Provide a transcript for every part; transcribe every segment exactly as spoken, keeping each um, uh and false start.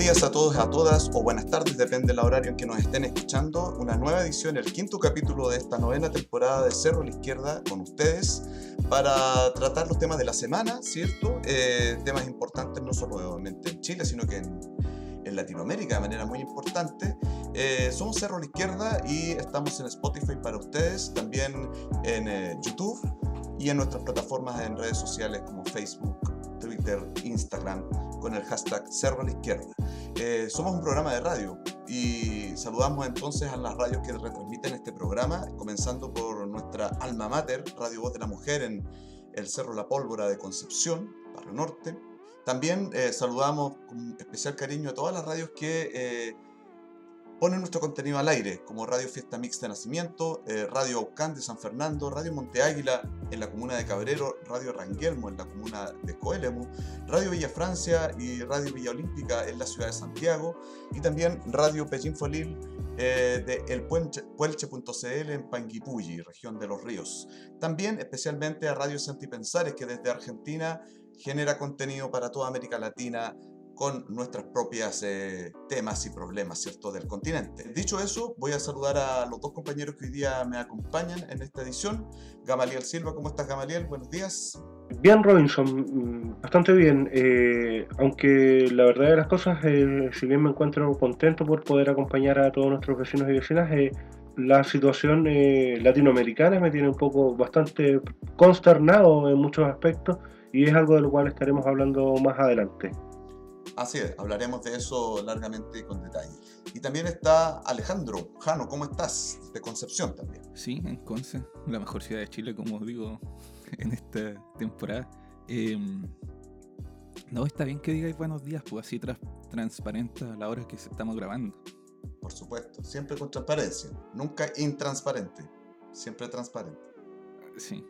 días a todos, a todas, o buenas tardes, depende del horario en que nos estén escuchando. Una nueva edición, el quinto capítulo de esta novena temporada de Cerro a la Izquierda con ustedes para tratar los temas de la semana, ¿cierto? Eh, temas importantes no solamente en Chile, sino que en, en Latinoamérica de manera muy importante. Eh, somos Cerro a la Izquierda y estamos en Spotify para ustedes, también en eh, YouTube y en nuestras plataformas en redes sociales como Facebook, Twitter, Instagram, con el hashtag Cerro a la Izquierda. Eh, somos un programa de radio y saludamos entonces a las radios que retransmiten este programa, comenzando por nuestra alma mater, Radio Voz de la Mujer, en el Cerro La Pólvora de Concepción, Barrio Norte. También eh, saludamos con especial cariño a todas las radios que eh, ponen nuestro contenido al aire, como Radio Fiesta Mixta de Nacimiento, eh, Radio Aucán de San Fernando, Radio Monte Águila en la comuna de Cabrero, Radio Ranguelmo en la comuna de Coelemu, Radio Villa Francia y Radio Villa Olímpica en la ciudad de Santiago, y también Radio Pellín-Folil eh, de El Puelche punto c l en Panguipulli, región de Los Ríos. También especialmente a Radio Santipensares, que desde Argentina genera contenido para toda América Latina, con nuestras propias eh, temas y problemas, ¿cierto?, del continente. Dicho eso, voy a saludar a los dos compañeros que hoy día me acompañan en esta edición. Gamaliel Silva, ¿cómo estás, Gamaliel? Buenos días. Bien, Robinson, bastante bien, eh, aunque la verdad de las cosas, eh, si bien me encuentro contento por poder acompañar a todos nuestros vecinos y vecinas, eh, la situación eh, latinoamericana me tiene un poco bastante consternado en muchos aspectos y es algo de lo cual estaremos hablando más adelante. Así es, hablaremos de eso largamente y con detalle. Y también está Alejandro. Jano, ¿cómo estás? De Concepción también. Sí, en Conce, la mejor ciudad de Chile, como os digo, en esta temporada. Eh, no, está bien que digáis buenos días, pues así tras, transparente a la hora que estamos grabando. Por supuesto, siempre con transparencia, nunca intransparente, siempre transparente. Sí.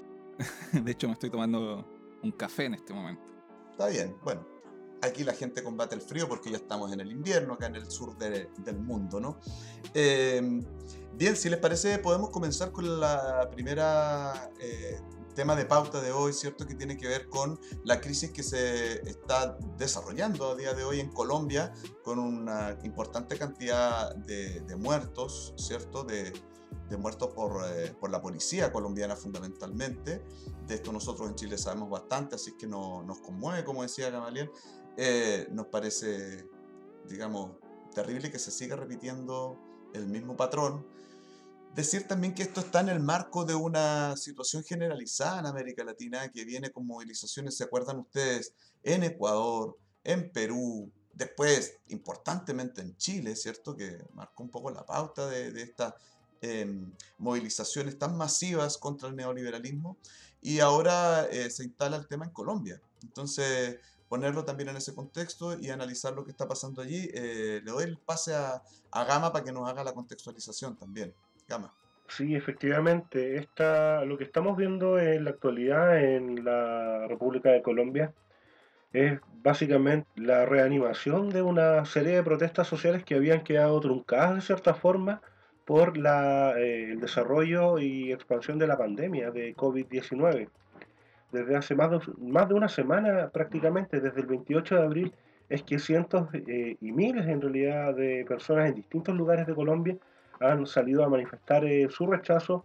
De hecho, me estoy tomando un café en este momento. Está bien, bueno. Aquí la gente combate el frío porque ya estamos en el invierno, acá en el sur de, del mundo, ¿no? Eh, bien, si les parece, podemos comenzar con la primera eh, tema de pauta de hoy, ¿cierto? Que tiene que ver con la crisis que se está desarrollando a día de hoy en Colombia, con una importante cantidad de, de muertos, ¿cierto? De, de muertos por, eh, por la policía colombiana fundamentalmente. De esto nosotros en Chile sabemos bastante, así que no, nos conmueve, como decía Gamaliel. Eh, nos parece, digamos, terrible que se siga repitiendo el mismo patrón. Decir también que esto está en el marco de una situación generalizada en América Latina que viene con movilizaciones, ¿se acuerdan ustedes? En Ecuador, en Perú, después importantemente en Chile, ¿cierto? Que marcó un poco la pauta de, de estas eh, movilizaciones tan masivas contra el neoliberalismo, y ahora eh, se instala el tema en Colombia. Entonces, ponerlo también en ese contexto y analizar lo que está pasando allí. Eh, le doy el pase a, a Gama para que nos haga la contextualización también. Gama. Sí, efectivamente, esta, lo que estamos viendo en la actualidad en la República de Colombia es básicamente la reanimación de una serie de protestas sociales que habían quedado truncadas de cierta forma por la, eh, el desarrollo y expansión de la pandemia de covid diecinueve. Desde hace más de, más de una semana, prácticamente desde el veintiocho de abril, es que cientos eh, y miles en realidad de personas en distintos lugares de Colombia han salido a manifestar eh, su rechazo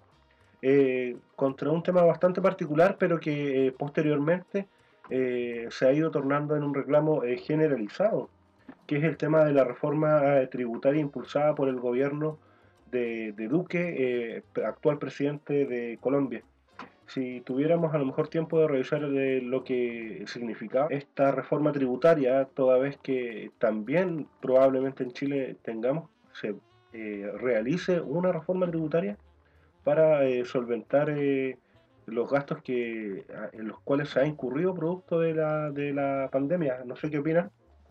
eh, contra un tema bastante particular, pero que eh, posteriormente eh, se ha ido tornando en un reclamo eh, generalizado, que es el tema de la reforma eh, tributaria impulsada por el gobierno de, de Duque, eh, actual presidente de Colombia. Si tuviéramos a lo mejor tiempo de revisar eh, lo que significaba esta reforma tributaria, toda vez que también probablemente en Chile tengamos, se eh, realice una reforma tributaria para eh, solventar eh, los gastos que, en los cuales se ha incurrido producto de la, de la pandemia. No sé qué opinan.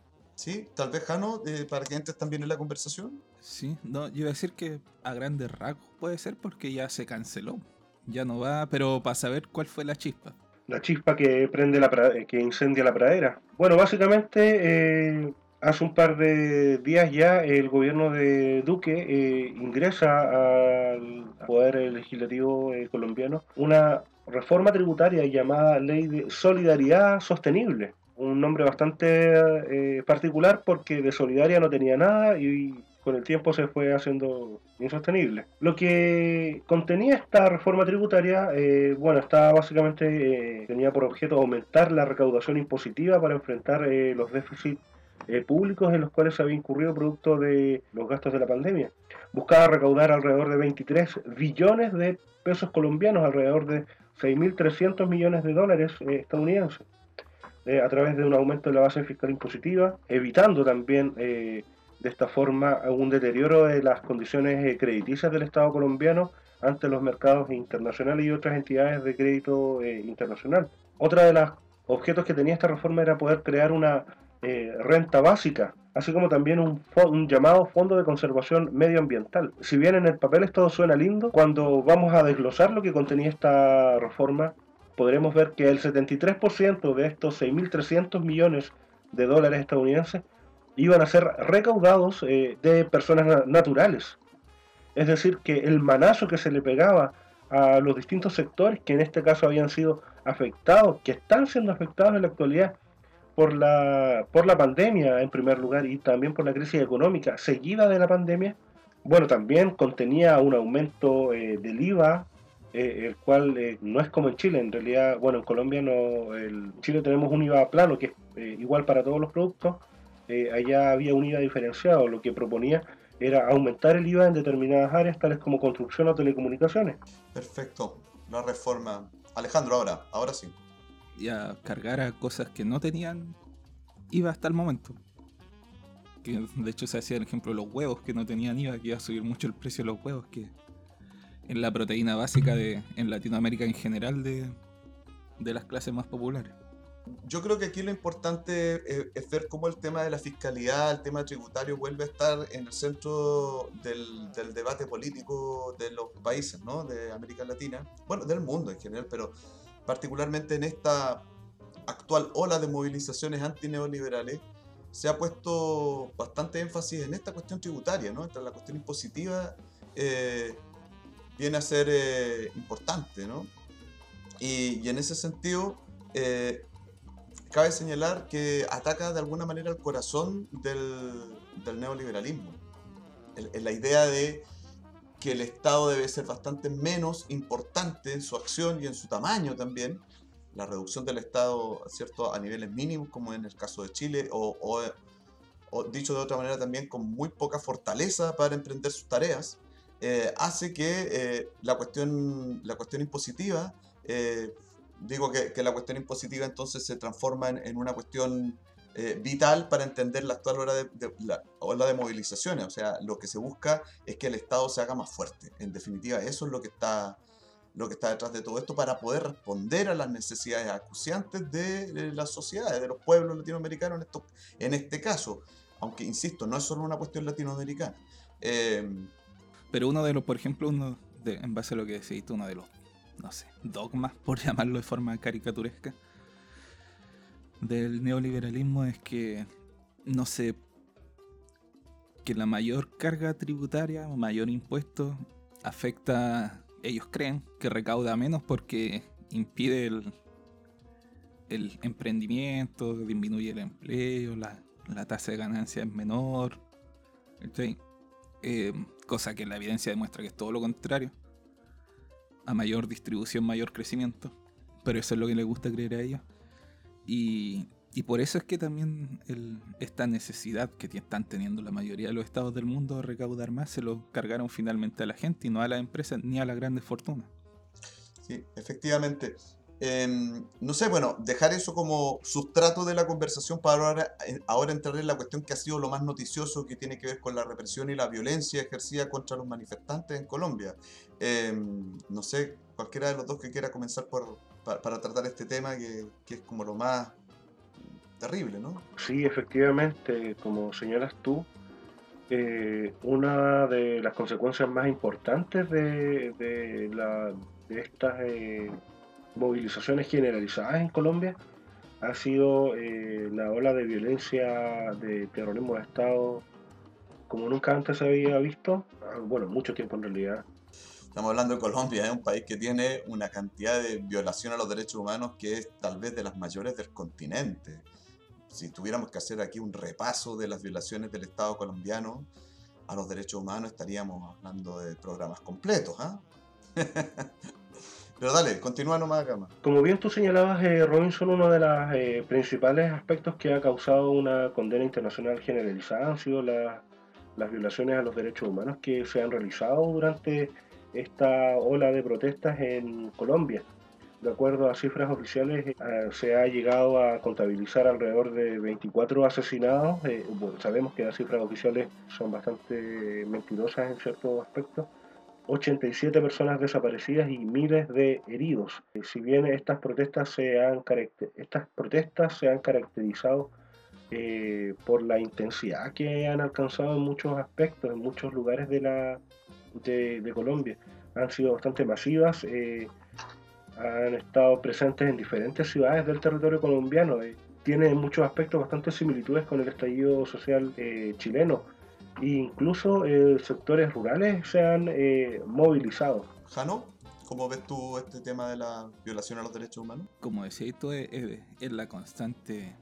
Sí, tal vez, Jano, eh, para que entres también en la conversación. Sí, no, yo iba a decir que a grandes rasgos puede ser porque ya se canceló. Ya no va, pero para saber cuál fue la chispa. La chispa que prende la pra- que incendia la pradera. Bueno, básicamente eh, hace un par de días ya el gobierno de Duque eh, ingresa al poder legislativo eh, colombiano una reforma tributaria llamada Ley de Solidaridad Sostenible, un nombre bastante eh, particular porque de solidaria no tenía nada y con el tiempo se fue haciendo insostenible. Lo que contenía esta reforma tributaria, eh, bueno, estaba básicamente, eh, tenía por objeto aumentar la recaudación impositiva para enfrentar eh, los déficits eh, públicos en los cuales se había incurrido producto de los gastos de la pandemia. Buscaba recaudar alrededor de veintitrés billones de pesos colombianos, alrededor de seis mil trescientos millones de dólares eh, estadounidenses, eh, a través de un aumento de la base fiscal impositiva, evitando también eh, de esta forma un deterioro de las condiciones eh, crediticias del Estado colombiano ante los mercados internacionales y otras entidades de crédito eh, internacional. Otra de los objetos que tenía esta reforma era poder crear una eh, renta básica, así como también un, un llamado Fondo de Conservación Medioambiental. Si bien en el papel esto suena lindo, cuando vamos a desglosar lo que contenía esta reforma, podremos ver que el setenta y tres por ciento de estos seis mil trescientos millones de dólares estadounidenses iban a ser recaudados eh, de personas na- naturales. Es decir, que el manazo que se le pegaba a los distintos sectores que en este caso habían sido afectados, que están siendo afectados en la actualidad por la, por la pandemia en primer lugar y también por la crisis económica seguida de la pandemia, bueno, también contenía un aumento eh, del I V A, eh, el cual eh, no es como en Chile, en realidad, bueno, en Colombia no, en Chile tenemos un I V A plano que es eh, igual para todos los productos, eh, allá había un I V A diferenciado, lo que proponía era aumentar el I V A en determinadas áreas, tales como construcción o telecomunicaciones. Perfecto, la reforma. Alejandro, ahora, ahora sí. Y a cargar a cosas que no tenían I V A hasta el momento. Que de hecho se hacía el ejemplo de los huevos que no tenían I V A, que iba a subir mucho el precio de los huevos, que es la proteína básica de, en Latinoamérica en general de, de las clases más populares. Yo creo que aquí lo importante es, es ver cómo el tema de la fiscalidad, el tema tributario vuelve a estar en el centro del, del debate político de los países, ¿no? De América Latina, bueno, del mundo en general, pero particularmente en esta actual ola de movilizaciones antineoliberales, se ha puesto bastante énfasis en esta cuestión tributaria, ¿no? Entre la cuestión impositiva eh, viene a ser eh, importante, ¿no? Y, y en ese sentido, eh, cabe señalar que ataca de alguna manera el corazón del, del neoliberalismo. El, el, la idea de que el Estado debe ser bastante menos importante en su acción y en su tamaño también. La reducción del Estado, ¿cierto?, a niveles mínimos, como en el caso de Chile, o, o, o dicho de otra manera también, con muy poca fortaleza para emprender sus tareas, eh, hace que eh, la, cuestión, la cuestión impositiva, eh, digo que, que la cuestión impositiva entonces se transforma en, en una cuestión eh, vital para entender la actual ola de, de, la ola de movilizaciones. O sea, lo que se busca es que el Estado se haga más fuerte. En definitiva, eso es lo que está... lo que está detrás de todo esto para poder responder a las necesidades acuciantes de, de las sociedades, de los pueblos latinoamericanos en, esto, en este caso. Aunque, insisto, no es solo una cuestión latinoamericana. Eh, Pero uno de los, por ejemplo, uno de, en base a lo que decís tú, uno de los, no sé, dogmas, por llamarlo de forma caricaturesca, del neoliberalismo es que, no sé, que la mayor carga tributaria o mayor impuesto afecta... Ellos creen que recauda menos porque impide el, el emprendimiento, disminuye el empleo, la, la tasa de ganancia es menor, ¿sí? eh, cosa que la evidencia demuestra que es todo lo contrario. A mayor distribución, mayor crecimiento, pero eso es lo que les gusta creer a ellos. Y, y por eso es que también el, esta necesidad que están teniendo la mayoría de los estados del mundo de recaudar más se lo cargaron finalmente a la gente y no a las empresas ni a las grandes fortunas. Sí, efectivamente. Eh, no sé, bueno, dejar eso como sustrato de la conversación para ahora, ahora entrar en la cuestión que ha sido lo más noticioso, que tiene que ver con la represión y la violencia ejercida contra los manifestantes en Colombia. Eh, no sé, cualquiera de los dos que quiera comenzar por, para, para tratar este tema que, que es como lo más terrible, ¿no? Sí, efectivamente, como señalas tú, eh, una de las consecuencias más importantes de, de, la, de estas eh, movilizaciones generalizadas en Colombia ha sido eh, la ola de violencia, de terrorismo de Estado, como nunca antes se había visto, bueno, mucho tiempo en realidad. Estamos hablando de Colombia, es ¿eh? un país que tiene una cantidad de violación a los derechos humanos que es tal vez de las mayores del continente. si tuviéramos que hacer aquí un repaso de las violaciones del Estado colombiano a los derechos humanos, estaríamos hablando de programas completos, ¿ah? Pero dale, continúa nomás, Gama. Como bien tú señalabas, eh, Robinson, uno de los eh, principales aspectos que ha causado una condena internacional generalizada han sido la, las violaciones a los derechos humanos que se han realizado durante esta ola de protestas en Colombia. De acuerdo a cifras oficiales, eh, se ha llegado a contabilizar alrededor de veinticuatro asesinados. Eh, bueno, sabemos que las cifras oficiales son bastante mentirosas en ciertos aspectos. ochenta y siete personas desaparecidas y miles de heridos. Eh, Si bien estas protestas se han, caracter- estas protestas se han caracterizado eh, por la intensidad que han alcanzado en muchos aspectos, en muchos lugares de, la, de, de Colombia. Han sido bastante masivas, eh, han estado presentes en diferentes ciudades del territorio colombiano. Eh, tiene en muchos aspectos bastantes similitudes con el estallido social eh, chileno. E incluso eh, sectores rurales se han eh, movilizado. Jano, ¿cómo ves tú este tema de la violación a los derechos humanos? Como decías tú, es, es- es la constante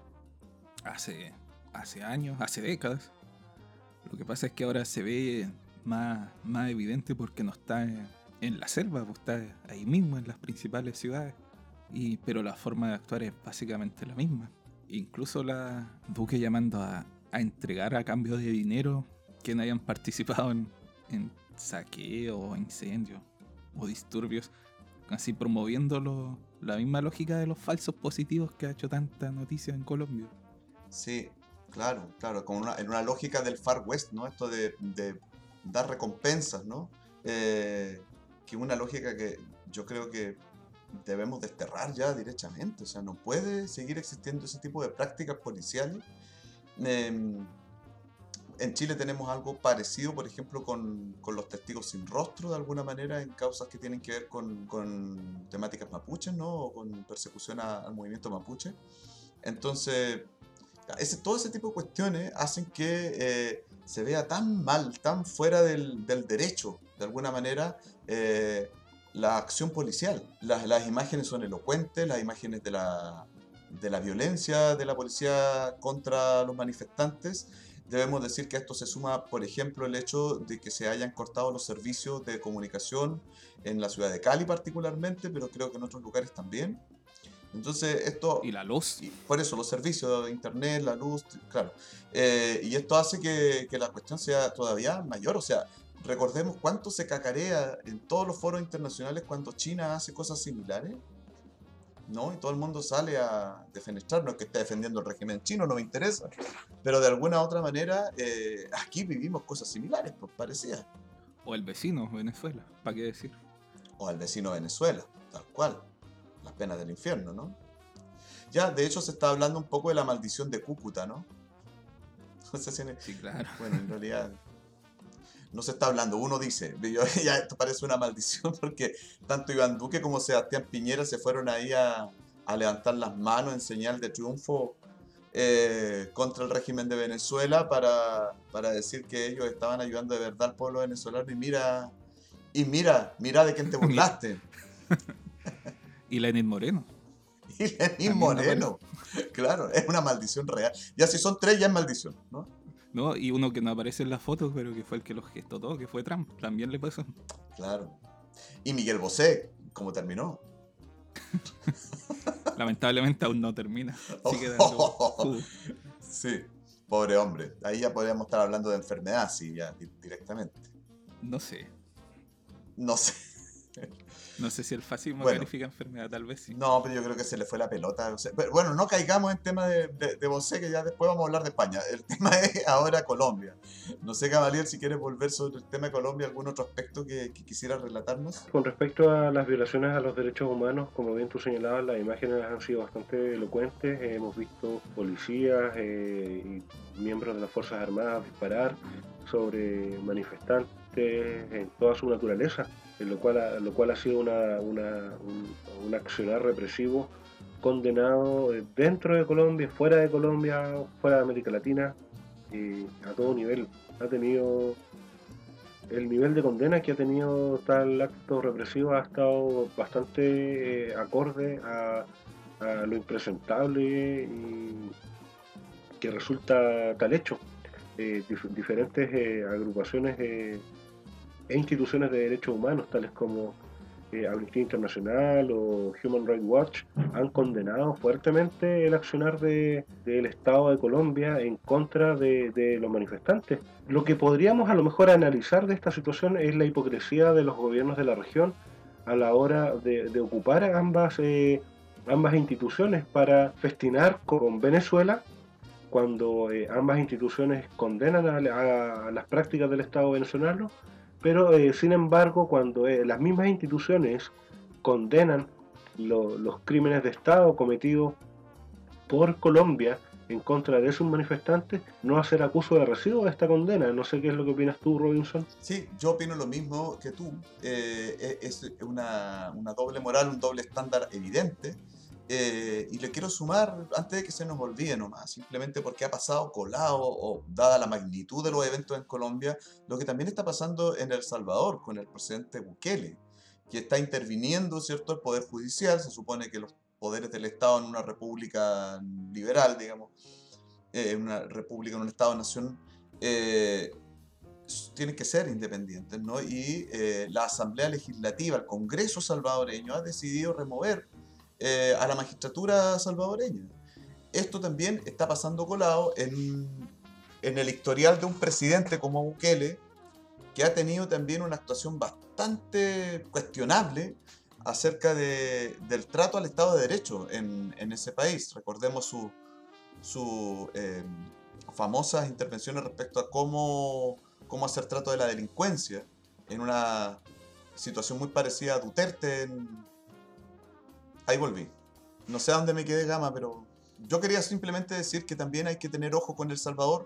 hace, hace años, hace décadas. Lo que pasa es que ahora se ve más, más evidente porque no está en, en la selva, pues está ahí mismo en las principales ciudades. Y, pero la forma de actuar es básicamente la misma. Incluso la Duque llamando a, a entregar a cambio de dinero quienes hayan participado en, en saqueo, incendios o disturbios, así promoviendo lo- la misma lógica de los falsos positivos que ha hecho tanta noticia en Colombia. Sí, claro, claro, como una, en una lógica del Far West, ¿no? Esto de, de dar recompensas, ¿no? Eh, que una lógica que yo creo que debemos desterrar ya directamente, o sea, no puede seguir existiendo ese tipo de prácticas policiales. Em, en Chile tenemos algo parecido, por ejemplo, con, con los testigos sin rostro, de alguna manera, en causas que tienen que ver con, con temáticas mapuches, ¿no? O con persecución a- al movimiento mapuche. Entonces, ese, todo ese tipo de cuestiones hacen que eh, se vea tan mal, tan fuera del, del derecho, de alguna manera, eh, la acción policial. Las, las imágenes son elocuentes, las imágenes de la, de la violencia de la policía contra los manifestantes. Debemos decir que a esto se suma, por ejemplo, el hecho de que se hayan cortado los servicios de comunicación en la ciudad de Cali particularmente, pero creo que en otros lugares también. Entonces, esto, Y la luz. y por eso los servicios de internet, la luz, claro. Eh, y esto hace que, que la cuestión sea todavía mayor. O sea, recordemos cuánto se cacarea en todos los foros internacionales cuando China hace cosas similares, ¿no? Y todo el mundo sale a defenestrar, no es que esté defendiendo el régimen chino, no me interesa. Pero de alguna otra manera, eh, aquí vivimos cosas similares, pues parecidas. O el vecino, Venezuela, ¿para qué decir? O al vecino Venezuela, tal cual. Las penas del infierno, ¿no? Ya, de hecho, se está hablando un poco de la maldición de Cúcuta, ¿no? No sé si en- Sí, claro. Bueno, en realidad no se está hablando. Uno dice, yo- ya esto parece una maldición porque tanto Iván Duque como Sebastián Piñera se fueron ahí a, a levantar las manos en señal de triunfo eh, contra el régimen de Venezuela para, para decir que ellos estaban ayudando de verdad al pueblo venezolano y mira, y mira, mira de quién te burlaste. Y Lenín Moreno. Y Lenín También Moreno. Claro, es una maldición real. Ya si son tres, ya es maldición, ¿no? ¿No? Y uno que no aparece en las fotos, pero que fue el que los gestó todo, que fue Trump. También le pasó. Claro. Y Miguel Bosé, ¿cómo terminó? Lamentablemente aún no termina. Sigue dando jugo. Sí, pobre hombre. Ahí ya podríamos estar hablando de enfermedad, sí, ya di- directamente. No sé. No sé. No sé si el fascismo Bueno. califica enfermedad, tal vez sí. No, pero yo creo que se le fue la pelota. O sea, pero bueno, no caigamos en tema de, de, de Bosé, que ya después vamos a hablar de España. El tema es ahora Colombia. No sé, Cavalier, si quieres volver sobre el tema de Colombia, algún otro aspecto que, que quisiera relatarnos. Con respecto a las violaciones a los derechos humanos, como bien tú señalabas, las imágenes han sido bastante elocuentes. Eh, hemos visto policías eh, y miembros de las Fuerzas Armadas disparar sobre manifestantes en toda su naturaleza, en lo cual ha, lo cual ha sido una, una, un, un accionar represivo condenado eh, dentro de Colombia, fuera de Colombia, fuera de América Latina, eh, a todo nivel. Ha tenido el nivel de condena que ha tenido tal acto represivo ha estado bastante eh, acorde a, a lo impresentable y, que resulta tal hecho. Eh, dif- diferentes eh, agrupaciones eh, e instituciones de derechos humanos, tales como eh, Amnistía Internacional o Human Rights Watch, han condenado fuertemente el accionar de, del Estado de Colombia en contra de, de los manifestantes. Lo que podríamos a lo mejor analizar de esta situación es la hipocresía de los gobiernos de la región a la hora de, de ocupar ambas, eh, ambas instituciones para festinar con Venezuela, cuando eh, ambas instituciones condenan a, a, a las prácticas del Estado venezolano, pero eh, sin embargo cuando eh, las mismas instituciones condenan lo, los crímenes de Estado cometidos por Colombia en contra de sus manifestantes, no hacer acuso de recibo de esta condena. No sé qué es lo que opinas tú, Robinson. Sí, yo opino lo mismo que tú. Eh, es una, una doble moral, un doble estándar evidente. Eh, y le quiero sumar, antes de que se nos olvide nomás, simplemente porque ha pasado colado o dada la magnitud de los eventos en Colombia, lo que también está pasando en El Salvador con el presidente Bukele, que está interviniendo, ¿cierto?, el Poder Judicial. Se supone que los poderes del Estado en una república liberal, digamos, eh, en una república, en un Estado-nación, eh, tienen que ser independientes, ¿no? Y eh, la Asamblea Legislativa, el Congreso salvadoreño, ha decidido remover eh, a la magistratura salvadoreña. Esto también está pasando colado en, en el historial de un presidente como Bukele, que ha tenido también una actuación bastante cuestionable acerca de, del trato al Estado de Derecho en, en ese país. Recordemos sus su, eh, famosas intervenciones respecto a cómo, cómo hacer trato de la delincuencia en una situación muy parecida a Duterte. En... Ahí volví. No sé a dónde me quedé, Gama, pero yo quería simplemente decir que también hay que tener ojo con El Salvador,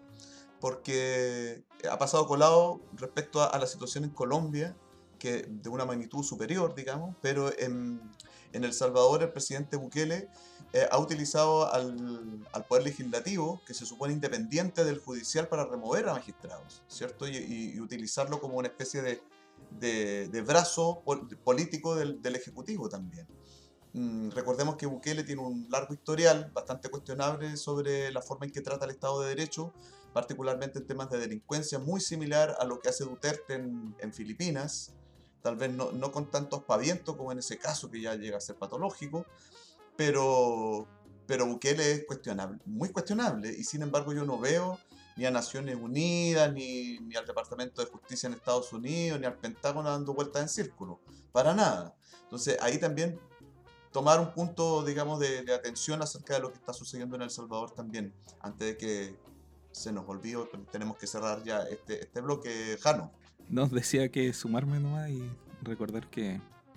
porque ha pasado colado respecto a, a la situación en Colombia, que de una magnitud superior, digamos, pero en, en El Salvador el presidente Bukele eh, ha utilizado al, al poder legislativo, que se supone independiente del judicial, para remover a magistrados, ¿cierto? Y, y, y utilizarlo como una especie de, de, de brazo pol político del, del ejecutivo también. Mm, recordemos que Bukele tiene un largo historial bastante cuestionable sobre la forma en que trata el Estado de Derecho, particularmente en temas de delincuencia, muy similar a lo que hace Duterte en, en Filipinas, tal vez no, no con tanto aspaviento como en ese caso, que ya llega a ser patológico, pero, pero Bukele es cuestionable, muy cuestionable, y sin embargo yo no veo ni a Naciones Unidas, ni, ni al Departamento de Justicia en Estados Unidos, ni al Pentágono dando vueltas en círculo, para nada. Entonces ahí también tomar un punto, digamos, de, de atención acerca de lo que está sucediendo en El Salvador también, antes de que se nos olvide. Tenemos que cerrar ya este, este bloque, Jano. Nos decía que sumarme nomás y recordar que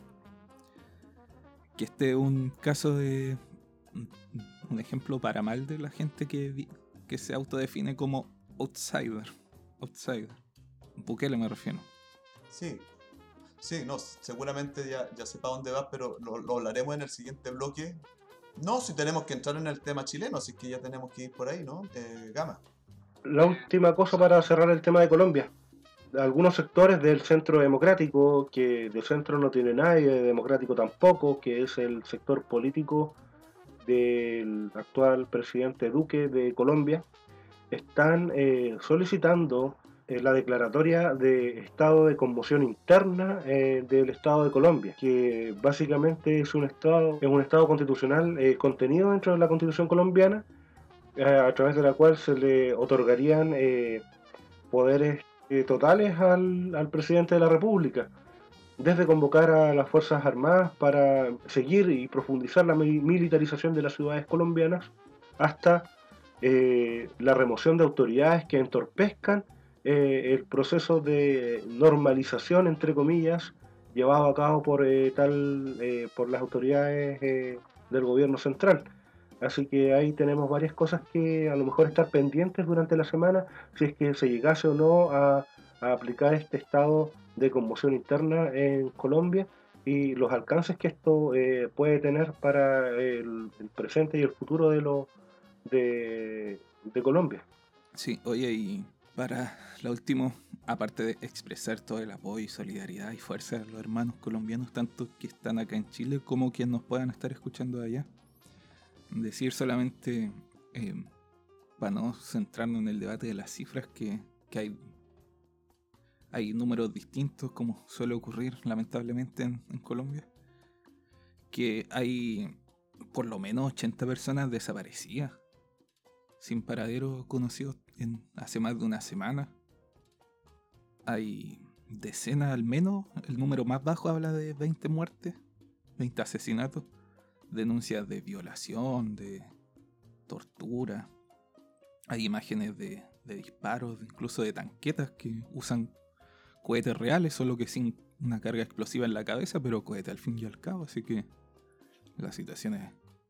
que este es un caso de un ejemplo para mal de la gente que, que se autodefine como outsider. Outsider. Bukele me refiero. Sí, sí, no, seguramente ya, ya sepa dónde vas, pero lo, lo hablaremos en el siguiente bloque. No, si tenemos que entrar en el tema chileno, así que ya tenemos que ir por ahí, ¿no? Eh, Gama. La última cosa para cerrar el tema de Colombia. Algunos sectores del centro democrático, que de centro no tiene nadie, de democrático tampoco, que es el sector político del actual presidente Duque de Colombia, están eh, solicitando eh, la declaratoria de estado de conmoción interna eh, del Estado de Colombia, que básicamente es un estado, es un estado constitucional eh, contenido dentro de la Constitución colombiana, eh, a través de la cual se le otorgarían eh, poderes eh, totales al, al presidente de la República, desde convocar a las Fuerzas Armadas para seguir y profundizar la militarización de las ciudades colombianas, hasta eh, la remoción de autoridades que entorpezcan eh, el proceso de normalización, entre comillas, llevado a cabo por, eh, tal, eh, por las autoridades eh, del gobierno central. Así que ahí tenemos varias cosas que a lo mejor estar pendientes durante la semana, si es que se llegase o no a, a aplicar este estado de conmoción interna en Colombia, y los alcances que esto eh, puede tener para el, el presente y el futuro de, lo, de, de Colombia. Sí, oye, y para lo último, aparte de expresar todo el apoyo y solidaridad y fuerza a los hermanos colombianos, tanto que están acá en Chile como quienes nos puedan estar escuchando allá, decir solamente eh, para no centrarnos en el debate de las cifras, que, que hay, hay números distintos, como suele ocurrir lamentablemente en, en Colombia, que hay por lo menos ochenta personas desaparecidas, sin paradero conocido en, hace más de una semana. Hay decenas al menos, el número más bajo habla de veinte muertes, veinte asesinatos, denuncias de violación, de tortura. Hay imágenes de, de disparos, incluso de tanquetas que usan cohetes reales, solo que sin una carga explosiva en la cabeza, pero cohete al fin y al cabo. Así que la situación es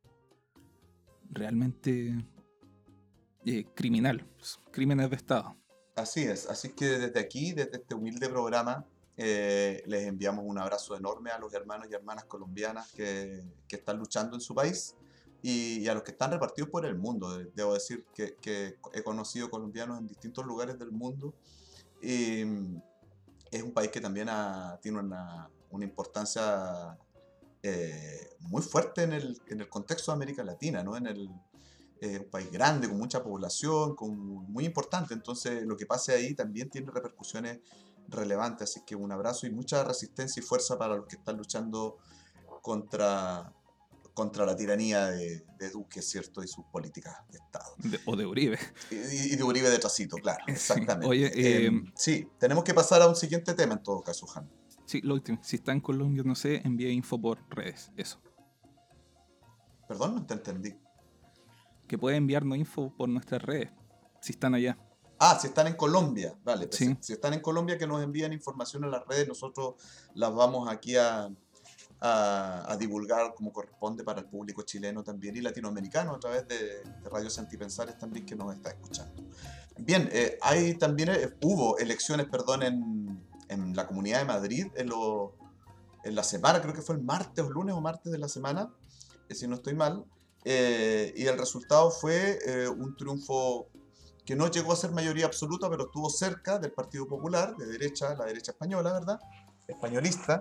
realmente eh, criminal, crímenes de Estado. Así es, así que desde aquí, desde este humilde programa, eh, les enviamos un abrazo enorme a los hermanos y hermanas colombianas que, que están luchando en su país y, y a los que están repartidos por el mundo. De- Debo decir que, que he conocido colombianos en distintos lugares del mundo y mm, es un país que también ha- tiene una, una importancia eh, muy fuerte en el, en el contexto de América Latina, ¿no? En el, eh, un país grande, con mucha población, con, muy importante. Entonces, lo que pase ahí también tiene repercusiones relevantes. Así que un abrazo y mucha resistencia y fuerza para los que están luchando contra, contra la tiranía de, de Duque, ¿cierto? Y sus políticas de Estado. De- o de Uribe. Y, y de Uribe de Tracito, claro, Sí. Oye, exactamente. eh, Em, sí, tenemos que pasar a un siguiente tema en todo caso, Han. sí, lo último, si está en Colombia, no sé, envíe info por redes, eso. Perdón, no te entendí. Que puede enviarnos info por nuestras redes, si están allá. Ah, si están en Colombia, vale, pues si, Sí, si están en Colombia que nos envíen información a las redes, nosotros las vamos aquí a, a- a divulgar como corresponde para el público chileno también y latinoamericano a través de, de Radios Antipensares también que nos está escuchando. Bien, eh, hay también, eh, hubo elecciones, perdón, en, en la Comunidad de Madrid en, lo- en la semana, creo que fue el martes o lunes o martes de la semana, eh, si no estoy mal, eh, y el resultado fue eh, un triunfo que no llegó a ser mayoría absoluta, pero estuvo cerca del Partido Popular, de derecha, la derecha española, ¿verdad? Españolista.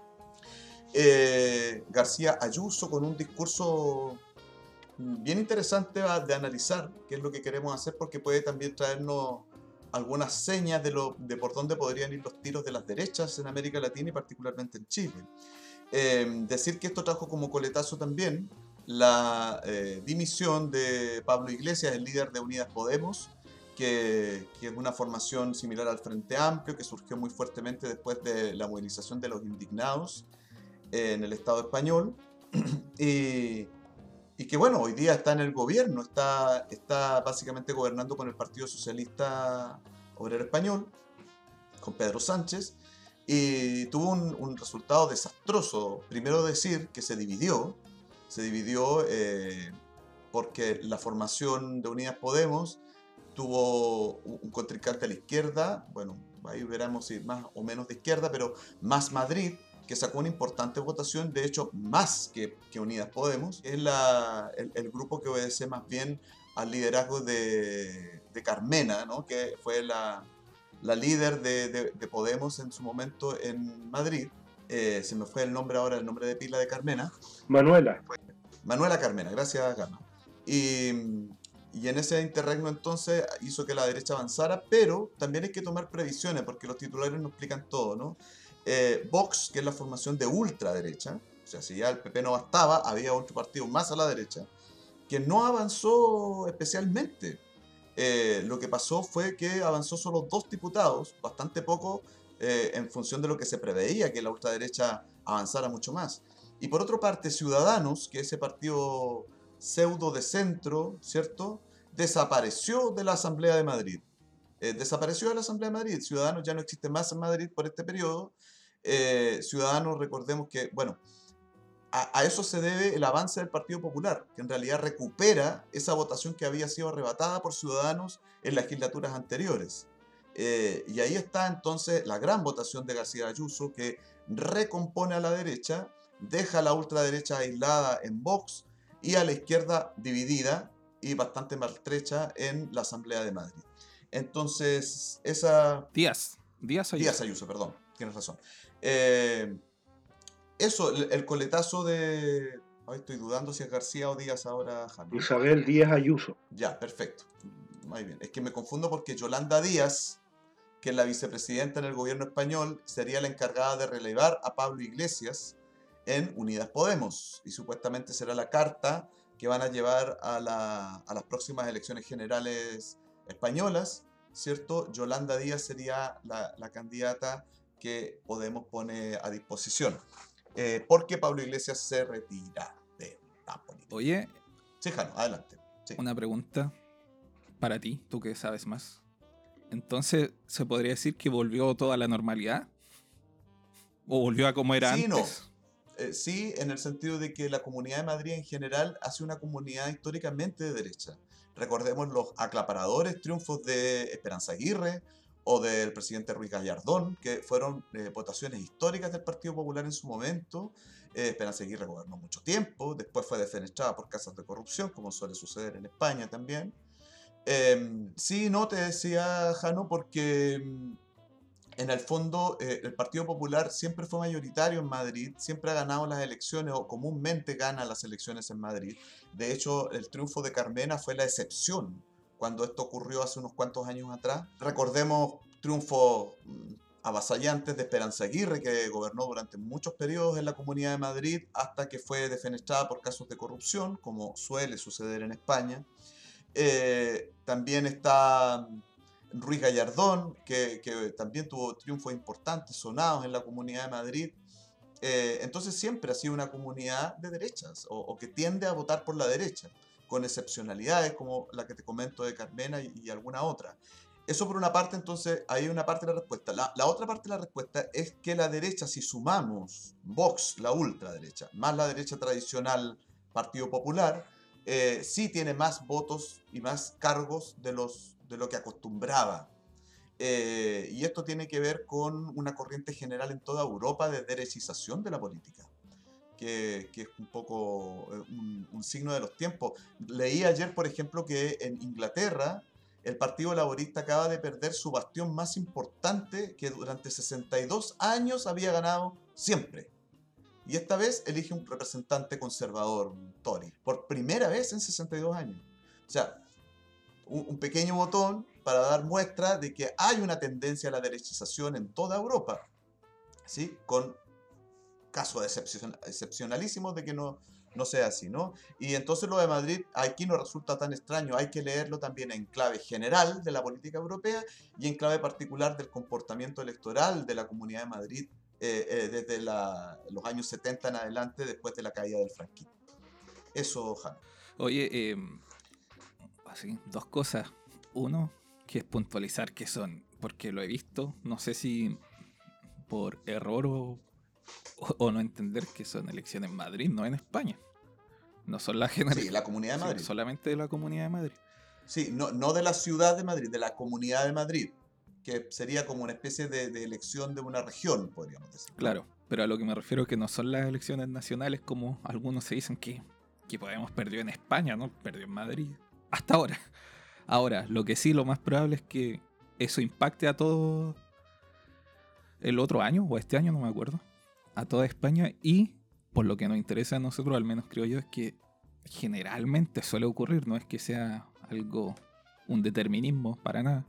Eh, García Ayuso con un discurso bien interesante a- de analizar, qué es lo que queremos hacer, porque puede también traernos algunas señas de, lo, de por dónde podrían ir los tiros de las derechas en América Latina y particularmente en Chile. Eh, decir que esto trajo como coletazo también la eh, dimisión de Pablo Iglesias, el líder de Unidas Podemos, que, que es una formación similar al Frente Amplio, que surgió muy fuertemente después de la movilización de los indignados eh, en el Estado español. y, y que bueno, hoy día está en el gobierno, está, está básicamente gobernando con el Partido Socialista Obrero Español, con Pedro Sánchez, y tuvo un, un resultado desastroso. Primero decir que se dividió, se dividió eh, porque la formación de Unidas Podemos tuvo un un contrincante a la izquierda, bueno, ahí veremos si más o menos de izquierda, pero Más Madrid, que sacó una importante votación, de hecho más que, que Unidas Podemos, es la, el, el grupo que obedece más bien al liderazgo de, de Carmena, ¿no? Que fue la, la líder de, de- de Podemos en su momento en Madrid. Eh, se me fue el nombre ahora, el nombre de pila de Carmena. Manuela. Manuela Carmena, gracias Gama. Y, y en ese interregno entonces hizo que la derecha avanzara, pero también hay que tomar previsiones porque los titulares no explican todo, ¿no? Eh, Vox, que es la formación de ultraderecha, o sea, si ya el P P no bastaba, había otro partido más a la derecha, que no avanzó especialmente. Eh, lo que pasó fue que avanzó solo dos diputados, bastante poco eh, en función de lo que se preveía, que la ultraderecha avanzara mucho más. Y por otra parte, Ciudadanos, que ese partido pseudo de centro, ¿cierto? Desapareció de la Asamblea de Madrid. Eh, desapareció de la Asamblea de Madrid. Ciudadanos ya no existe más en Madrid por este periodo. Eh, Ciudadanos, recordemos que, bueno, a, a eso se debe el avance del Partido Popular, que en realidad recupera esa votación que había sido arrebatada por Ciudadanos en legislaturas anteriores. Eh, y ahí está entonces la gran votación de García Ayuso, que recompone a la derecha, deja a la ultraderecha aislada en Vox y a la izquierda dividida y bastante maltrecha en la Asamblea de Madrid. Entonces, esa... Díaz, Díaz Díaz Ayuso. Ayuso, perdón, tienes razón. Eh, eso, el, el coletazo de, Ay, estoy dudando si es García o Díaz ahora, Jano. Isabel Díaz Ayuso. Ya, perfecto. Muy bien. Es que me confundo porque Yolanda Díaz, que es la vicepresidenta en el gobierno español, sería la encargada de relevar a Pablo Iglesias en Unidas Podemos. Y supuestamente será la carta que van a llevar a, la, a las próximas elecciones generales españolas, ¿cierto? Yolanda Díaz sería la, la candidata que Podemos pone a disposición. Eh, porque Pablo Iglesias se retira de la política. Oye, Sí, Jano, adelante. Sí. una pregunta para ti, tú que sabes más. Entonces, ¿se podría decir que volvió toda la normalidad? ¿O volvió a como era Sí y no. antes? Eh, sí, en el sentido de que la Comunidad de Madrid en general hace una comunidad históricamente de derecha. Recordemos los aclaparadores triunfos de Esperanza Aguirre o del presidente Ruiz Gallardón, que fueron eh, votaciones históricas del Partido Popular en su momento. Eh, Esperanza Aguirre gobernó mucho tiempo, después fue defenestrada por casos de corrupción, como suele suceder en España también. Eh, sí, no, te decía Jano, porque mm, en el fondo eh, el Partido Popular siempre fue mayoritario en Madrid, siempre ha ganado las elecciones o comúnmente gana las elecciones en Madrid. De hecho, el triunfo de Carmena fue la excepción cuando esto ocurrió hace unos cuantos años atrás. Recordemos triunfos mm, avasallantes de Esperanza Aguirre, que gobernó durante muchos periodos en la Comunidad de Madrid hasta que fue defenestrada por casos de corrupción, como suele suceder en España. Eh, también está Ruiz Gallardón, que, que también tuvo triunfos importantes, sonados en la Comunidad de Madrid. Eh, entonces siempre ha sido una comunidad de derechas, o, o que tiende a votar por la derecha, con excepcionalidades como la que te comento de Carmena y, y alguna otra. Eso por una parte, entonces, hay una parte de la respuesta. La, la otra parte de la respuesta es que la derecha, si sumamos Vox, la ultraderecha, más la derecha tradicional, Partido Popular, eh, sí tiene más votos y más cargos de, los, de lo que acostumbraba. Eh, y esto tiene que ver con una corriente general en toda Europa de derechización de la política, que, que es un poco eh, un, un signo de los tiempos. Leí ayer, por ejemplo, que en Inglaterra el Partido Laborista acaba de perder su bastión más importante, que durante sesenta y dos años había ganado siempre. Y esta vez elige un representante conservador, un Tory, por primera vez en sesenta y dos años. O sea, un, un pequeño botón para dar muestra de que hay una tendencia a la derechización en toda Europa, ¿sí? Con casos excepcion, excepcionalísimos de que no, no sea así, ¿no? Y entonces lo de Madrid aquí no resulta tan extraño, hay que leerlo también en clave general de la política europea y en clave particular del comportamiento electoral de la Comunidad de Madrid eh, eh, desde la, los años setenta en adelante, después de la caída del franquismo. Eso, Jano. Oye, eh, así, dos cosas. Uno, que es puntualizar que son, porque lo he visto, no sé si por error o, o, o no entender que son elecciones en Madrid, no en España. No son las generales. Sí, la Comunidad de Madrid. Sí, solamente de la Comunidad de Madrid. Sí, no, no de la ciudad de Madrid, de la Comunidad de Madrid, que sería como una especie de, de elección de una región, podríamos decir. Claro, pero a lo que me refiero es que no son las elecciones nacionales como algunos se dicen que, que Podemos perdió en España, ¿no? Perdió en Madrid. Hasta ahora. Ahora, lo que sí, lo más probable es que eso impacte a todo el otro año, o este año, no me acuerdo, a toda España. Y por lo que nos interesa a nosotros, al menos creo yo, es que generalmente suele ocurrir, no es que sea algo, un determinismo para nada.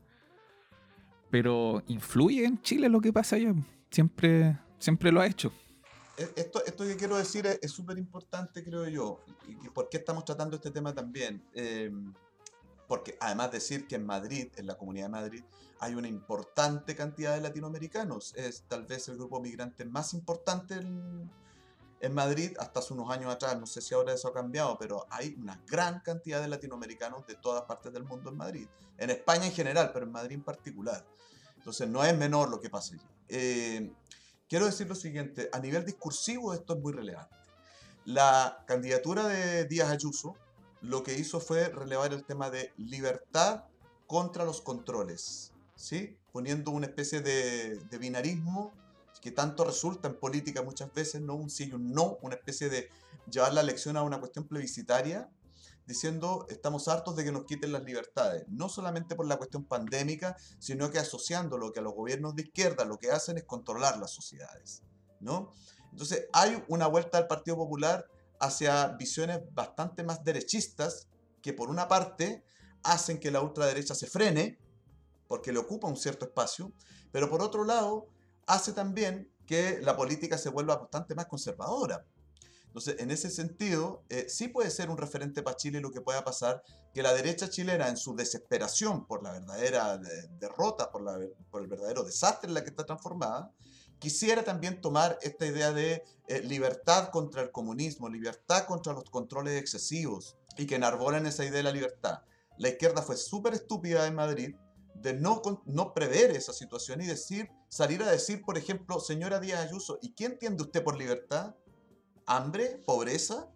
Pero influye en Chile lo que pasa allá. Siempre, siempre lo ha hecho. Esto, esto que quiero decir es súper importante, creo yo. ¿Y por qué estamos tratando este tema también? Eh, porque además decir que en Madrid, en la Comunidad de Madrid, hay una importante cantidad de latinoamericanos. Es tal vez el grupo migrante más importante en, en Madrid hasta hace unos años atrás. No sé si ahora eso ha cambiado, pero hay una gran cantidad de latinoamericanos de todas partes del mundo en Madrid. En España en general, pero en Madrid en particular. Entonces no es menor lo que pasa allí. Eh, quiero decir lo siguiente, a nivel discursivo esto es muy relevante. La candidatura de Díaz Ayuso lo que hizo fue relevar el tema de libertad contra los controles, ¿sí? Poniendo una especie de, de binarismo que tanto resulta en política muchas veces, no un sí y un no, una especie de llevar la elección a una cuestión plebiscitaria, diciendo estamos hartos de que nos quiten las libertades, no solamente por la cuestión pandémica, sino que asociándolo que a los gobiernos de izquierda lo que hacen es controlar las sociedades, ¿no? Entonces hay una vuelta al Partido Popular hacia visiones bastante más derechistas que por una parte hacen que la ultraderecha se frene porque le ocupa un cierto espacio, pero por otro lado hace también que la política se vuelva bastante más conservadora. Entonces, en ese sentido, eh, sí puede ser un referente para Chile lo que pueda pasar, que la derecha chilena, en su desesperación por la verdadera de, derrota, por, la, por el verdadero desastre en la que está transformada, quisiera también tomar esta idea de eh, libertad contra el comunismo, libertad contra los controles excesivos, y que enarbolan esa idea de la libertad. La izquierda fue súper estúpida en Madrid de no, no prever esa situación y decir, salir a decir, por ejemplo, señora Díaz Ayuso, ¿y qué entiende usted por libertad? ¿Hambre? ¿Pobreza?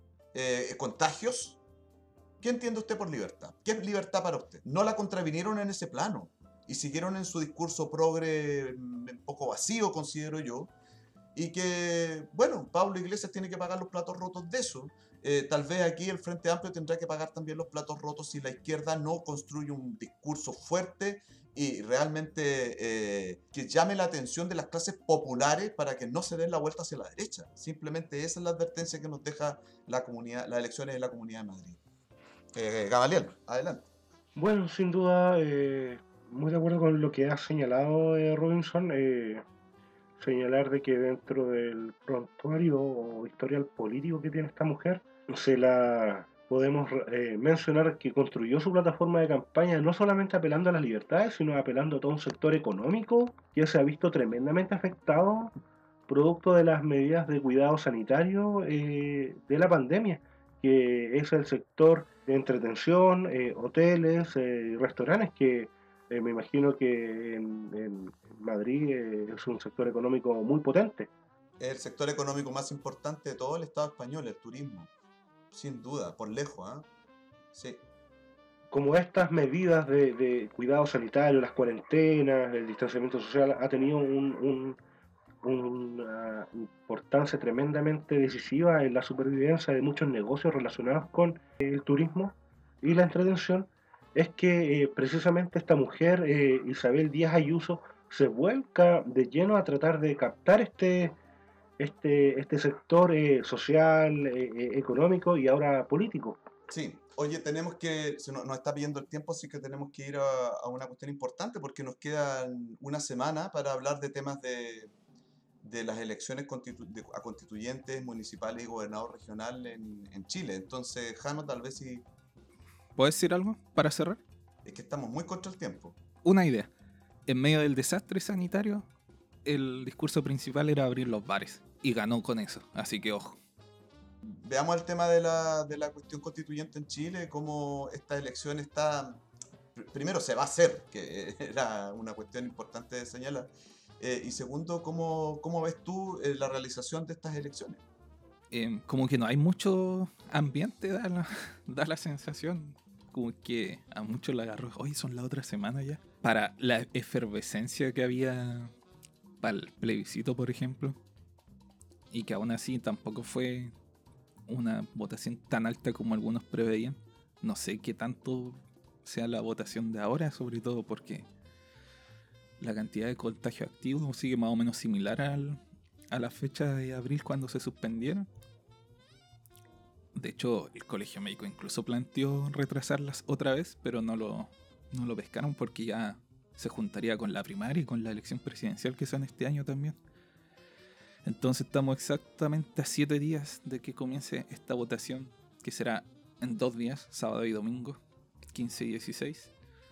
Eh, ¿Contagios? ¿Qué entiende usted por libertad? ¿Qué es libertad para usted? No la contravinieron en ese plano y siguieron en su discurso progre un poco vacío, considero yo, y que, bueno, Pablo Iglesias tiene que pagar los platos rotos de eso. Eh, tal vez aquí el Frente Amplio tendrá que pagar también los platos rotos si la izquierda no construye un discurso fuerte y realmente eh, que llame la atención de las clases populares para que no se den la vuelta hacia la derecha. Simplemente esa es la advertencia que nos deja la comunidad, las elecciones de la Comunidad de Madrid. Eh, Gamaliel, adelante. Bueno, sin duda, eh, muy de acuerdo con lo que ha señalado eh, Robinson. Eh, señalar de que dentro del prontuario o historial político que tiene esta mujer, se la podemos eh, mencionar que construyó su plataforma de campaña no solamente apelando a las libertades, sino apelando a todo un sector económico que se ha visto tremendamente afectado producto de las medidas de cuidado sanitario eh, de la pandemia, que es el sector de entretención, eh, hoteles, eh, restaurantes, que eh, me imagino que en, en Madrid eh, es un sector económico muy potente. Es el sector económico más importante de todo el Estado español, el turismo. Sin duda, por lejos, ¿eh? Sí. Como estas medidas de, de cuidado sanitario, las cuarentenas, el distanciamiento social, ha tenido un, un, una importancia tremendamente decisiva en la supervivencia de muchos negocios relacionados con el turismo y la entretención, es que eh, precisamente esta mujer, eh, Isabel Díaz Ayuso, se vuelca de lleno a tratar de captar este, este, este sector eh, social, eh, económico y ahora político. Sí, oye, tenemos que, se nos, nos está pidiendo el tiempo, así que tenemos que ir a, a una cuestión importante porque nos quedan una semana para hablar de temas de, de las elecciones constitu, de, a constituyentes, municipales y gobernador regional en, en Chile. Entonces, Jano, tal vez si... ¿Puedes decir algo para cerrar? Es que estamos muy contra el tiempo. Una idea. En medio del desastre sanitario, el discurso principal era abrir los bares. Y ganó con eso, así que ojo. Veamos el tema de la, de la cuestión constituyente en Chile, cómo esta elección está... Primero, se va a hacer, que era una cuestión importante de señalar. Eh, y segundo, ¿cómo, cómo ves tú eh, la realización de estas elecciones? Eh, como que no hay mucho ambiente, da la, da la sensación. Como que a muchos le agarró, hoy son la otra semana ya. Para la efervescencia que había para el plebiscito, por ejemplo. Y que aún así tampoco fue una votación tan alta como algunos preveían. No sé qué tanto sea la votación de ahora, sobre todo porque la cantidad de contagios activos sigue más o menos similar al, a la fecha de abril cuando se suspendieron. De hecho, el Colegio Médico incluso planteó retrasarlas otra vez, pero no lo, no lo pescaron porque ya se juntaría con la primaria y con la elección presidencial que son este año también. Entonces estamos exactamente a siete días de que comience esta votación, que será en dos días, sábado y domingo, quince y dieciséis.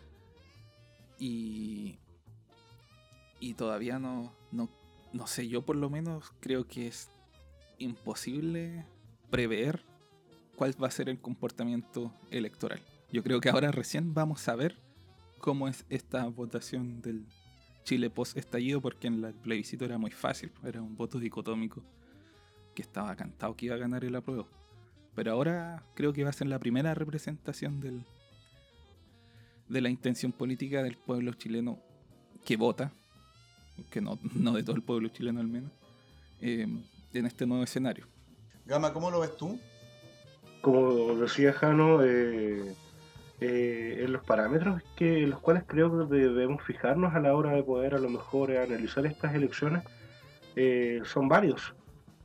Y, y todavía no, no, no sé, yo por lo menos creo que es imposible prever cuál va a ser el comportamiento electoral. Yo creo que ahora recién vamos a ver cómo es esta votación del Chile post-estallido, porque en el plebiscito era muy fácil, era un voto dicotómico que estaba cantado que iba a ganar el apruebo. Pero ahora creo que va a ser la primera representación del, de la intención política del pueblo chileno que vota, que no, no de todo el pueblo chileno al menos, eh, en este nuevo escenario. Gama, ¿cómo lo ves tú? Como decía Jano, eh, eh, en los parámetros que en los cuales creo que debemos fijarnos a la hora de poder a lo mejor analizar estas elecciones eh, son varios.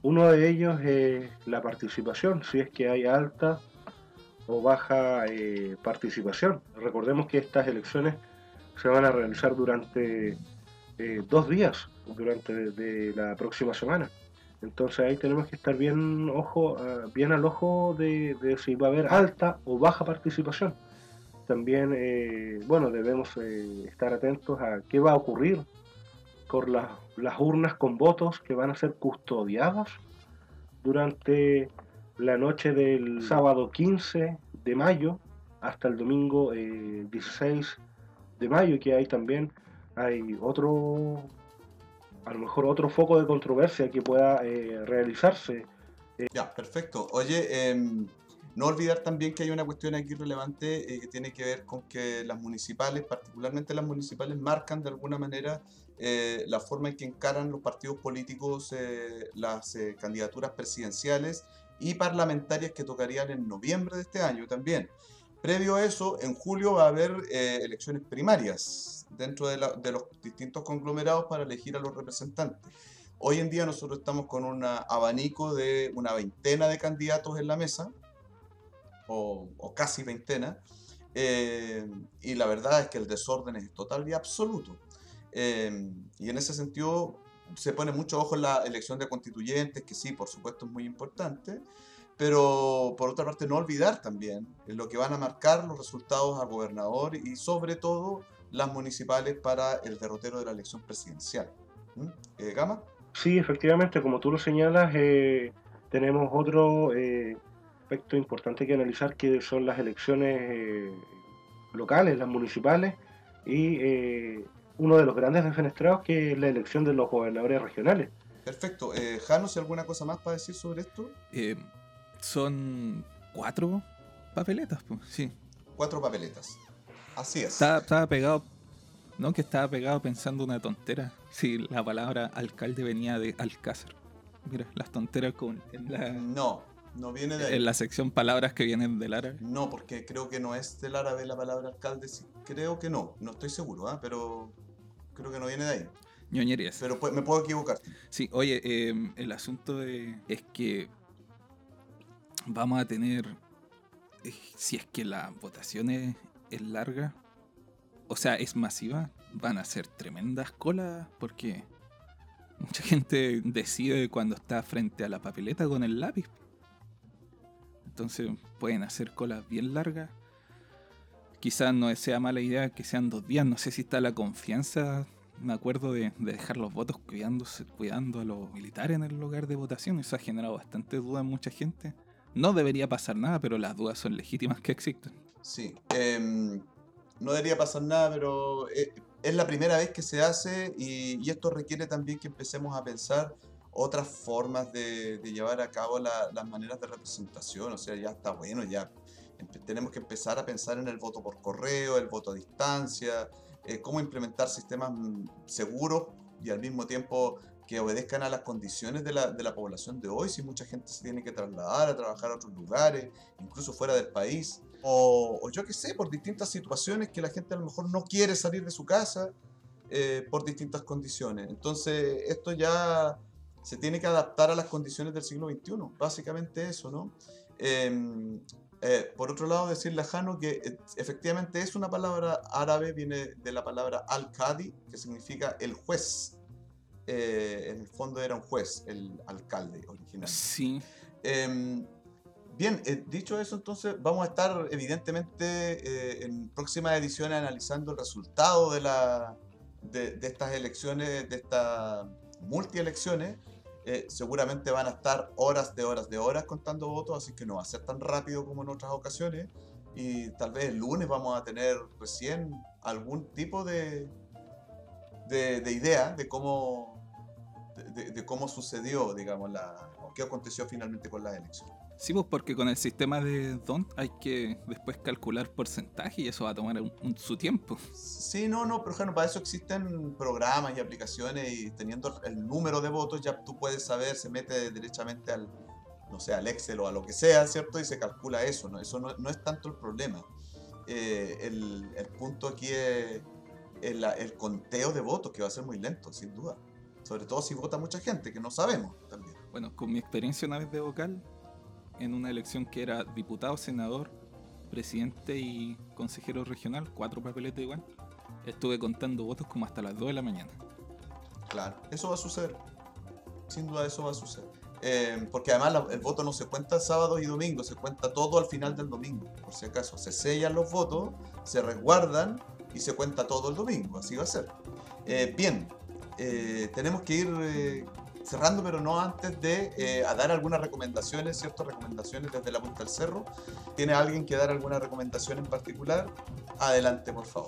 Uno de ellos es la participación, si es que hay alta o baja eh, participación. Recordemos que estas elecciones se van a realizar durante eh, dos días, durante de, de la próxima semana. Entonces ahí tenemos que estar bien, ojo, uh, bien al ojo de, de si va a haber alta o baja participación. También, eh, bueno, debemos eh, estar atentos a qué va a ocurrir con las, las urnas con votos que van a ser custodiadas durante la noche del sábado quince de mayo hasta el domingo eh, dieciséis de mayo, que hay también hay otro, a lo mejor otro foco de controversia que pueda eh, realizarse. Ya, perfecto. Oye, eh, no olvidar también que hay una cuestión aquí relevante eh, que tiene que ver con que las municipales, particularmente las municipales, marcan de alguna manera eh, la forma en que encaran los partidos políticos eh, las eh, candidaturas presidenciales y parlamentarias que tocarían en noviembre de este año también. Previo a eso, en julio va a haber eh, elecciones primarias dentro de, la, de los distintos conglomerados para elegir a los representantes. Hoy en día nosotros estamos con un abanico de una veintena de candidatos en la mesa, o, o casi veintena, eh, y la verdad es que el desorden es total y absoluto. Eh, y en ese sentido se pone mucho ojo en la elección de constituyentes, que sí, por supuesto es muy importante, pero por otra parte no olvidar también lo que van a marcar los resultados a gobernador y sobre todo las municipales para el derrotero de la elección presidencial. ¿Mm? Eh, ¿Gama? Sí, efectivamente, como tú lo señalas, eh, tenemos otro eh, aspecto importante que analizar, que son las elecciones eh, locales, las municipales, y eh, uno de los grandes defenestrados, que es la elección de los gobernadores regionales. Perfecto. Eh, Jano, ¿si alguna cosa más para decir sobre esto? Eh, son cuatro papeletas, pues, sí. Cuatro papeletas. Así es. Estaba, estaba pegado, no que estaba pegado pensando una tontera. Sí, la palabra alcalde venía de Alcázar. Mira, las tonteras con en la, No, no viene de ahí. en la sección palabras que vienen del árabe. No, porque creo que no es del árabe la palabra alcalde. Sí, creo que no. No estoy seguro, ¿eh? Pero creo que no viene de ahí. Ñoñerías. Pero me puedo equivocar. Sí, oye, eh, el asunto de, es que vamos a tener, eh, si es que la votación es, es larga, o sea, es masiva, van a ser tremendas colas porque mucha gente decide cuando está frente a la papeleta con el lápiz. Entonces pueden hacer colas bien largas. Quizás no sea mala idea que sean dos días, no sé si está la confianza. Me acuerdo de, de dejar los votos cuidándose, cuidando a los militares en el lugar de votación. Eso ha generado bastante duda en mucha gente. No debería pasar nada, pero las dudas son legítimas que existen. Sí. Eh, no debería pasar nada, pero es, es la primera vez que se hace y, y esto requiere también que empecemos a pensar otras formas de, de llevar a cabo la, las maneras de representación. O sea, ya está bueno, ya tenemos que empezar a pensar en el voto por correo, el voto a distancia, eh, cómo implementar sistemas seguros y al mismo tiempo que obedezcan a las condiciones de la, de la población de hoy, si mucha gente se tiene que trasladar a trabajar a otros lugares, incluso fuera del país, o, o yo qué sé, por distintas situaciones que la gente a lo mejor no quiere salir de su casa eh, por distintas condiciones. Entonces, esto ya se tiene que adaptar a las condiciones del siglo veintiuno, básicamente eso, ¿no? Eh, Eh, por otro lado, decirle a Jano que eh, efectivamente es una palabra árabe, viene de la palabra al-Qadi, que significa el juez. Eh, en el fondo era un juez, el alcalde original. Sí. Eh, bien, eh, dicho eso, entonces vamos a estar evidentemente eh, en próximas ediciones analizando el resultado de, la, de, de estas elecciones, de estas multielecciones. Eh, seguramente van a estar horas de horas de horas contando votos, así que no va a ser tan rápido como en otras ocasiones y tal vez el lunes vamos a tener recién algún tipo de, de, de idea de cómo, de, de cómo sucedió, digamos, la, o qué aconteció finalmente con las elecciones. Sí, pues porque con el sistema de D O N T hay que después calcular porcentaje y eso va a tomar un, un, su tiempo. Sí, no, no, pero bueno, para eso existen programas y aplicaciones y teniendo el número de votos ya tú puedes saber, se mete derechamente al, no sé, al Excel o a lo que sea, ¿cierto? Y se calcula eso, ¿no? Eso no, no es tanto el problema. Eh, el, el punto aquí es el, el conteo de votos, que va a ser muy lento, sin duda. Sobre todo si vota mucha gente, que no sabemos también. Bueno, con mi experiencia una vez de vocal, en una elección que era diputado, senador, presidente y consejero regional, cuatro papeletas igual, estuve contando votos como hasta las dos de la mañana. Claro, eso va a suceder. Sin duda eso va a suceder. Eh, porque además la- el voto no se cuenta sábado y domingo, se cuenta todo al final del domingo. Por si acaso, se sellan los votos, se resguardan y se cuenta todo el domingo. Así va a ser. Eh, bien, eh, tenemos que ir eh, cerrando, pero no antes de eh, a dar algunas recomendaciones, ciertas recomendaciones desde la punta del cerro. ¿Tiene alguien que dar alguna recomendación en particular? Adelante, por favor.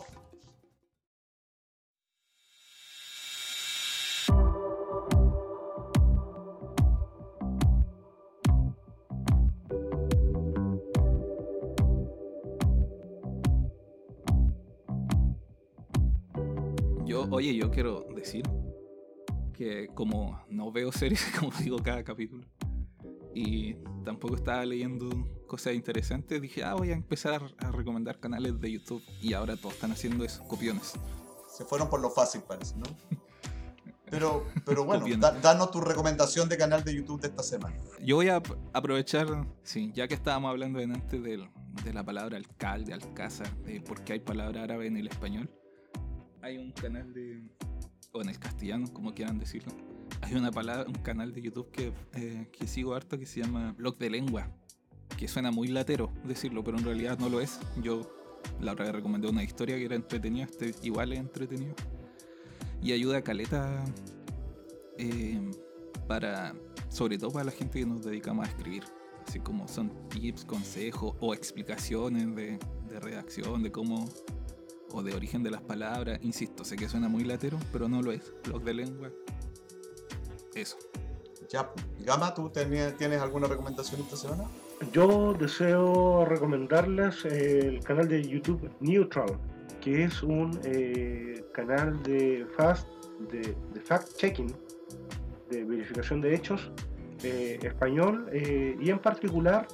Yo, oye, yo quiero decir que como no veo series, como digo cada capítulo, y tampoco estaba leyendo cosas interesantes, dije, ah, voy a empezar a, a recomendar canales de YouTube, y ahora todos están haciendo eso, copiones. Se fueron por lo fácil, parece, ¿no? Pero, pero bueno, Copiones. da- danos tu recomendación de canal de YouTube de esta semana. Yo voy a ap- aprovechar, sí, ya que estábamos hablando en antes del- de la palabra alcalde, alcázar, de por qué hay palabra árabe en el español. Hay un canal de, o en el castellano, como quieran decirlo, hay una palabra, un canal de YouTube que, eh, que sigo harto que se llama Blog de Lengua, que suena muy latero decirlo, pero en realidad no lo es. Yo la otra vez recomendé una historia que era entretenida, este igual es entretenido, y ayuda a caleta eh, para, sobre todo para la gente que nos dedicamos a escribir, así como son tips, consejos o explicaciones de, de redacción, de cómo o de origen de las palabras. Insisto, sé que suena muy latero, pero no lo es. Blog de Lengua, eso. Ya, Gama, ¿tú tenías- tienes alguna recomendación esta semana? Yo deseo recomendarles eh, el canal de YouTube Neutral, que es un eh, canal de, fast, de, de fact-checking, de verificación de hechos, eh, español, eh, y en particular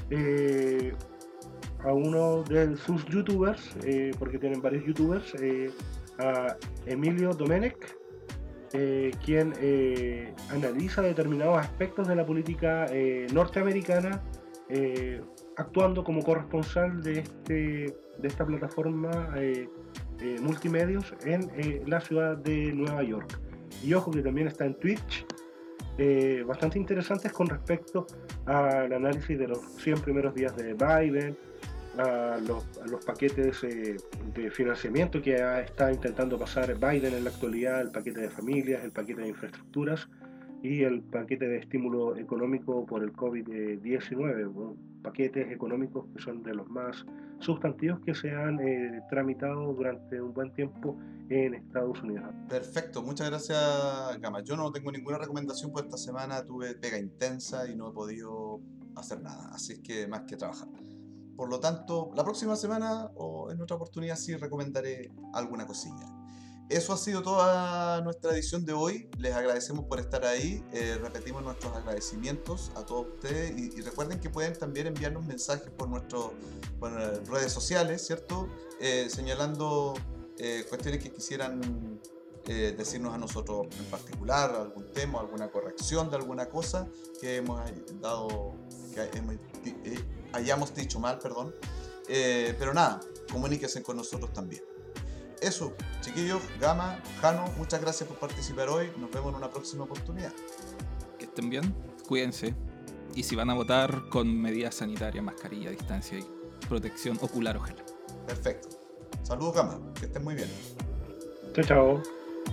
eh, a uno de sus youtubers, eh, porque tienen varios youtubers, eh, a Emilio Domenech, eh, quien eh, analiza determinados aspectos de la política eh, norteamericana, eh, actuando como corresponsal de, este, de esta plataforma eh, eh, multimedios en eh, la ciudad de Nueva York. Y ojo que también está en Twitch, eh, bastante interesantes con respecto al análisis de los cien primeros días de Biden, a los, a los paquetes eh, de financiamiento que ha- está intentando pasar Biden en la actualidad, el paquete de familias, el paquete de infraestructuras y el paquete de estímulo económico por el COVID diecinueve, bueno, paquetes económicos que son de los más sustantivos que se han eh, tramitado durante un buen tiempo en Estados Unidos. Perfecto, muchas gracias, Gama. Yo no tengo ninguna recomendación por esta semana, tuve pega intensa y no he podido hacer nada, así es que más que trabajar. Por lo tanto, la próxima semana o en otra oportunidad sí recomendaré alguna cosilla. Eso ha sido toda nuestra edición de hoy. Les agradecemos por estar ahí. Eh, repetimos nuestros agradecimientos a todos ustedes y, y recuerden que pueden también enviarnos mensajes por nuestras redes sociales, ¿cierto? Eh, señalando eh, cuestiones que quisieran eh, decirnos a nosotros en particular, algún tema, alguna corrección de alguna cosa que hemos dado, que hemos, eh, hayamos dicho mal, perdón. Eh, pero nada, comuníquense con nosotros también. Eso, chiquillos, Gama, Jano, muchas gracias por participar hoy. Nos vemos en una próxima oportunidad. Que estén bien, cuídense. Y si van a votar, con medidas sanitarias, mascarilla, distancia y protección ocular, ojalá. Perfecto. Saludos, Gama. Que estén muy bien. Chao, chao.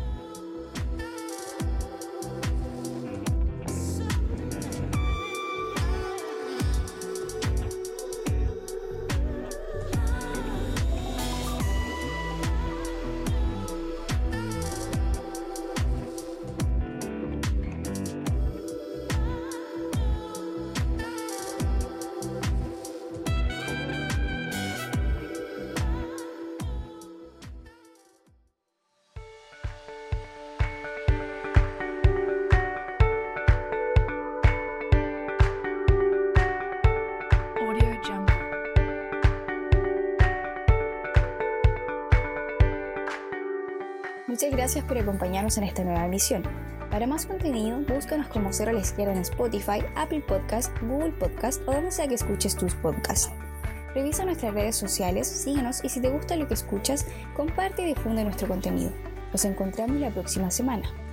Audio Jungle. Muchas gracias por acompañarnos en esta nueva emisión. Para más contenido, búscanos como Cero a la Izquierda en Spotify, Apple Podcast, Google Podcast o donde sea que escuches tus podcasts. Revisa nuestras redes sociales, síguenos y si te gusta lo que escuchas, comparte y difunde nuestro contenido. Nos encontramos la próxima semana.